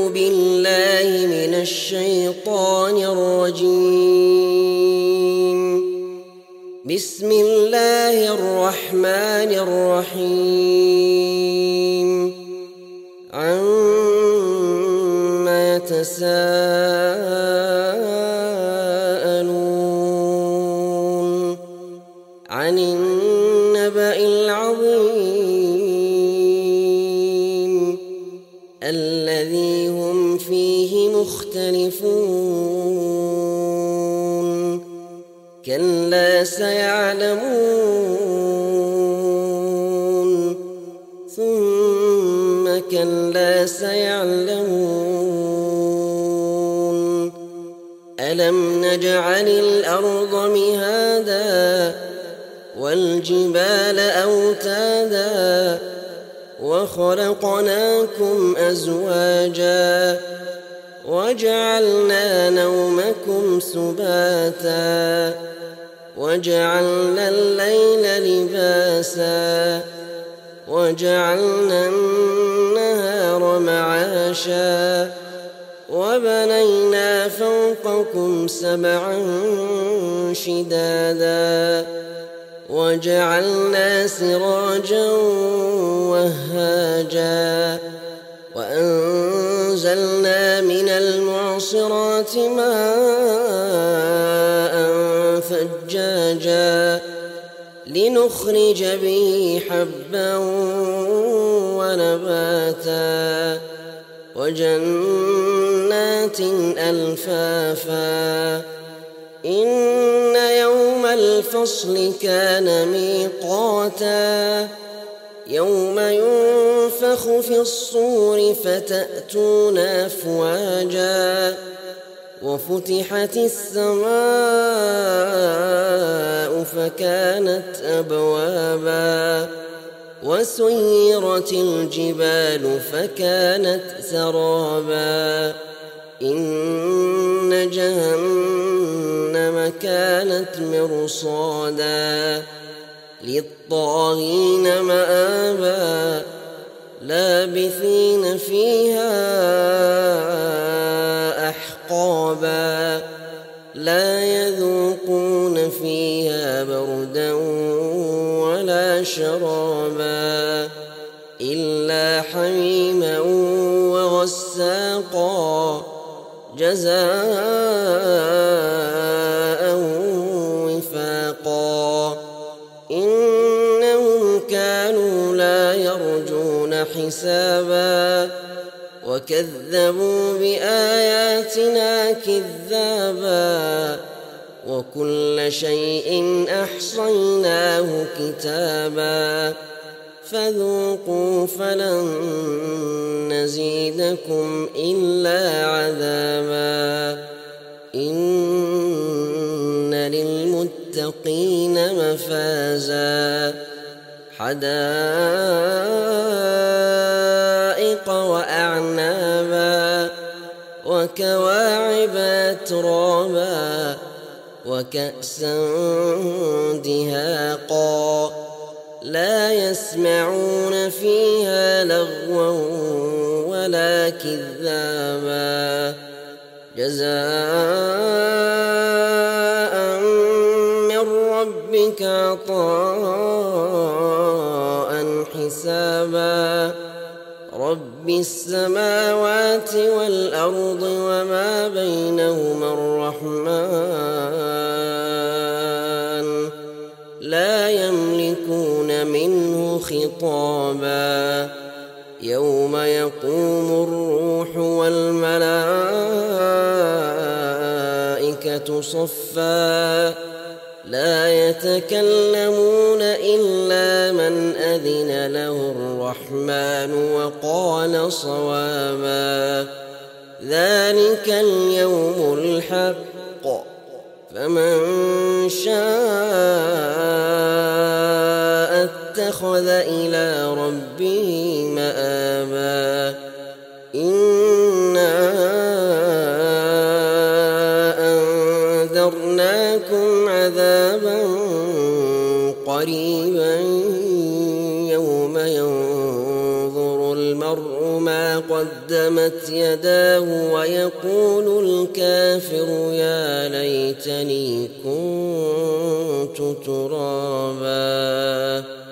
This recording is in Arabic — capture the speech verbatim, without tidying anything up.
بالله من الشيطان الرجيم. بسم الله الرحمن الرحيم. عما يتساءلون عن النبأ العظيم الذي هم فيه مختلفون كلا سيعلمون ثم كلا سيعلمون ألم نجعل الأرض مهادا والجبال أوتادا وخلقناكم أزواجا وجعلنا نومكم سباتا وجعلنا الليل لباسا وجعلنا النهار معاشا وبنينا فوقكم سبعا شدادا وجعلنا سراجا وهاجا وأنزلنا من المعصرات ماء ثجاجا لنخرج به حبا ونباتا وجنات ألفافا إن يوم الفصل كان ميقاتا يوم ينفخ في الصور فتأتون أفواجا وفتحت السماء فكانت أبوابا وسيرت الجبال فكانت سرابا إن جهنم كانت مرصادا للطاغين مآبا لابثين فيها أحقابا لا يذوقون فيها بردا ولا شرابا إلا حميما وغساقا جزاء وفاقا إنهم كانوا لا يرجون حسابا وكذبوا بآياتنا كذابا وكل شيء أحصيناه كتابا فذوقوا فلن نزيدكم إلا عذابا إن للمتقين مفازا حدائق وأعنابا وكواعب أترابا وكأسا دهاقا لا يسمعون فيها لغوا ولا كذابا جزاء من ربك عطاء حسابا رب السماوات والأرض وما بينهما الرحمن لا يملكون منه خطابا يوم يقوم الروح والملائكة صفا لا يتكلمون إلا من أذن له الرحمن وقال صوابا ذلك اليوم الحق فمن شاء اتخذ إلى ربه مآبا إنا أنذرناكم عذابا قريبا يوم ينظر المرء ما قدم قدمت يداه ويقول الكافر يا ليتني كنت ترابا.